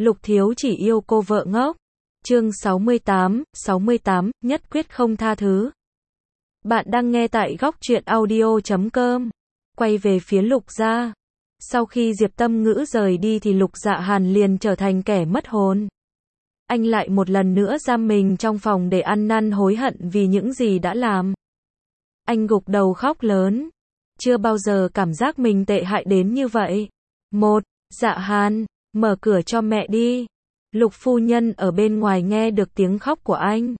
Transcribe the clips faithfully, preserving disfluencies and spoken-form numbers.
Lục Thiếu Chỉ yêu cô vợ ngốc. Chương sáu mươi tám, sáu mươi tám, nhất quyết không tha thứ. Bạn đang nghe tại góc truyện audio chấm com. Quay về phía Lục gia. Sau khi Diệp Tâm Ngữ rời đi thì Lục Dạ Hàn liền trở thành kẻ mất hồn. Anh lại một lần nữa giam mình trong phòng để ăn năn hối hận vì những gì đã làm. Anh gục đầu khóc lớn. Chưa bao giờ cảm giác mình tệ hại đến như vậy. Một, Dạ Hàn, mở cửa cho mẹ đi. Lục phu nhân ở bên ngoài nghe được tiếng khóc của anh.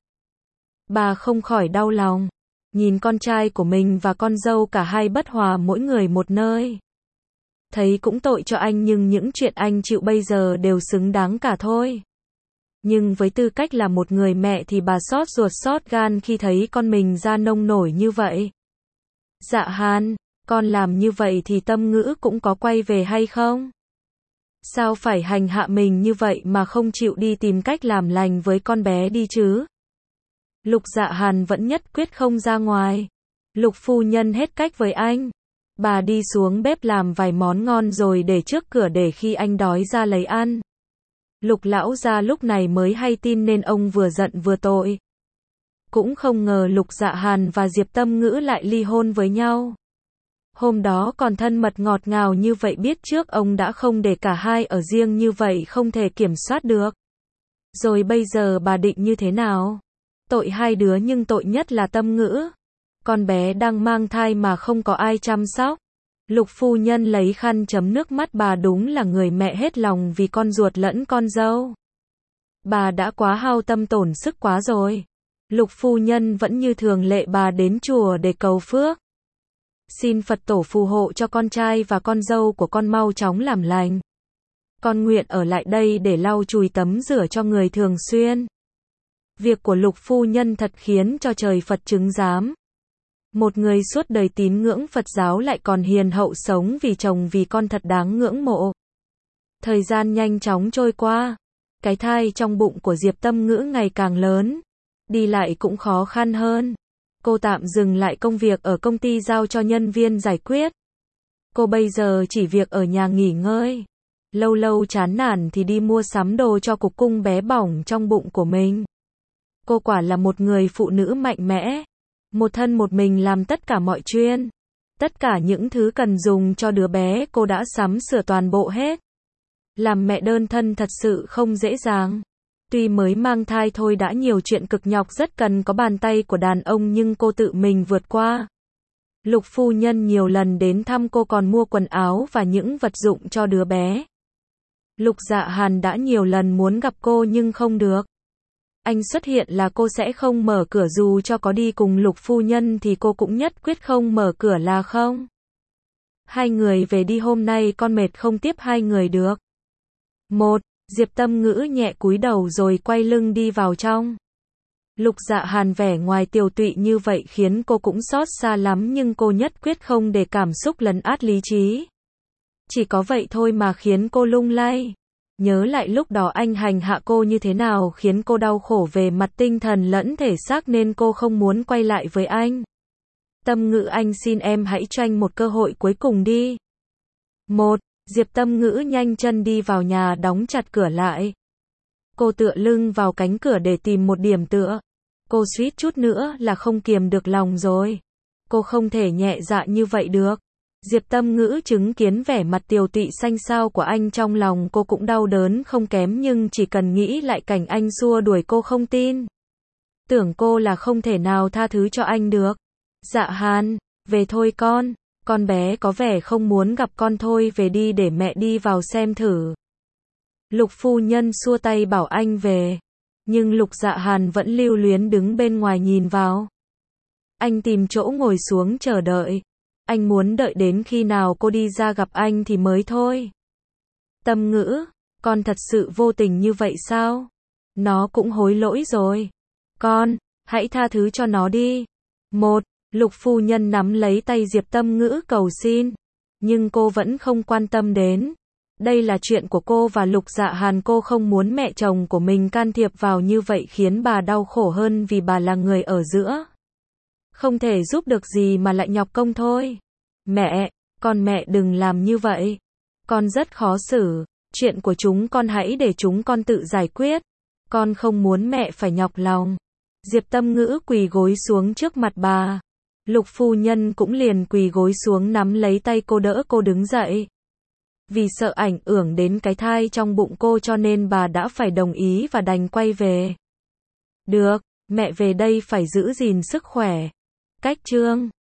Bà không khỏi đau lòng. Nhìn con trai của mình và con dâu cả hai bất hòa mỗi người một nơi. Thấy cũng tội cho anh nhưng những chuyện anh chịu bây giờ đều xứng đáng cả thôi. Nhưng với tư cách là một người mẹ thì bà xót ruột xót gan khi thấy con mình ra nông nổi như vậy. Dạ Hàn, con làm như vậy thì Tâm Ngữ cũng có quay về hay không? Sao phải hành hạ mình như vậy mà không chịu đi tìm cách làm lành với con bé đi chứ? Lục Dạ Hàn vẫn nhất quyết không ra ngoài. Lục phu nhân hết cách với anh. Bà đi xuống bếp làm vài món ngon rồi để trước cửa để khi anh đói ra lấy ăn. Lục lão gia lúc này mới hay tin nên ông vừa giận vừa tội. Cũng không ngờ Lục Dạ Hàn và Diệp Tâm Ngữ lại ly hôn với nhau. Hôm đó còn thân mật ngọt ngào như vậy, biết trước ông đã không để cả hai ở riêng như vậy không thể kiểm soát được. Rồi bây giờ bà định như thế nào? Tội hai đứa nhưng tội nhất là Tâm Ngữ. Con bé đang mang thai mà không có ai chăm sóc. Lục phu nhân lấy khăn chấm nước mắt, bà đúng là người mẹ hết lòng vì con ruột lẫn con dâu. Bà đã quá hao tâm tổn sức quá rồi. Lục phu nhân vẫn như thường lệ, bà đến chùa để cầu phước. Xin Phật tổ phù hộ cho con trai và con dâu của con mau chóng làm lành. Con nguyện ở lại đây để lau chùi tắm rửa cho người thường xuyên. Việc của Lục phu nhân thật khiến cho trời Phật chứng giám. Một người suốt đời tín ngưỡng Phật giáo lại còn hiền hậu sống vì chồng vì con thật đáng ngưỡng mộ. Thời gian nhanh chóng trôi qua. Cái thai trong bụng của Diệp Tâm Ngữ ngày càng lớn. Đi lại cũng khó khăn hơn. Cô tạm dừng lại công việc ở công ty giao cho nhân viên giải quyết. Cô bây giờ chỉ việc ở nhà nghỉ ngơi. Lâu lâu chán nản thì đi mua sắm đồ cho cục cung bé bỏng trong bụng của mình. Cô quả là một người phụ nữ mạnh mẽ. Một thân một mình làm tất cả mọi chuyện. Tất cả những thứ cần dùng cho đứa bé cô đã sắm sửa toàn bộ hết. Làm mẹ đơn thân thật sự không dễ dàng. Tuy mới mang thai thôi đã nhiều chuyện cực nhọc rất cần có bàn tay của đàn ông nhưng cô tự mình vượt qua. Lục phu nhân nhiều lần đến thăm cô còn mua quần áo và những vật dụng cho đứa bé. Lục Dạ Hàn đã nhiều lần muốn gặp cô nhưng không được. Anh xuất hiện là cô sẽ không mở cửa, dù cho có đi cùng Lục phu nhân thì cô cũng nhất quyết không mở cửa là không. Hai người về đi, hôm nay con mệt không tiếp hai người được. Một, Diệp Tâm Ngữ nhẹ cúi đầu rồi quay lưng đi vào trong. Lục Dạ Hàn vẻ ngoài tiều tụy như vậy khiến cô cũng xót xa lắm nhưng cô nhất quyết không để cảm xúc lấn át lý trí. Chỉ có vậy thôi mà khiến cô lung lay. Nhớ lại lúc đó anh hành hạ cô như thế nào khiến cô đau khổ về mặt tinh thần lẫn thể xác nên cô không muốn quay lại với anh. Tâm Ngữ, anh xin em hãy cho anh một cơ hội cuối cùng đi. Một, Diệp Tâm Ngữ nhanh chân đi vào nhà đóng chặt cửa lại. Cô tựa lưng vào cánh cửa để tìm một điểm tựa. Cô suýt chút nữa là không kiềm được lòng rồi. Cô không thể nhẹ dạ như vậy được. Diệp Tâm Ngữ chứng kiến vẻ mặt tiều tụy xanh xao của anh trong lòng cô cũng đau đớn không kém nhưng chỉ cần nghĩ lại cảnh anh xua đuổi cô không tin. Tưởng cô là không thể nào tha thứ cho anh được. Dạ Hàn, về thôi con. Con bé có vẻ không muốn gặp con, thôi về đi để mẹ đi vào xem thử. Lục phu nhân xua tay bảo anh về. Nhưng Lục Dạ Hàn vẫn lưu luyến đứng bên ngoài nhìn vào. Anh tìm chỗ ngồi xuống chờ đợi. Anh muốn đợi đến khi nào cô đi ra gặp anh thì mới thôi. Tâm Ngữ, con thật sự vô tình như vậy sao? Nó cũng hối lỗi rồi. Con, hãy tha thứ cho nó đi. Một, Lục phu nhân nắm lấy tay Diệp Tâm Ngữ cầu xin. Nhưng cô vẫn không quan tâm đến. Đây là chuyện của cô và Lục Dạ Hàn, cô không muốn mẹ chồng của mình can thiệp vào như vậy khiến bà đau khổ hơn vì bà là người ở giữa. Không thể giúp được gì mà lại nhọc công thôi. Mẹ, con mẹ đừng làm như vậy. Con rất khó xử. Chuyện của chúng con hãy để chúng con tự giải quyết. Con không muốn mẹ phải nhọc lòng. Diệp Tâm Ngữ quỳ gối xuống trước mặt bà. Lục phu nhân cũng liền quỳ gối xuống nắm lấy tay cô đỡ cô đứng dậy. Vì sợ ảnh hưởng đến cái thai trong bụng cô cho nên bà đã phải đồng ý và đành quay về. Được, mẹ về đây phải giữ gìn sức khỏe. Cách chương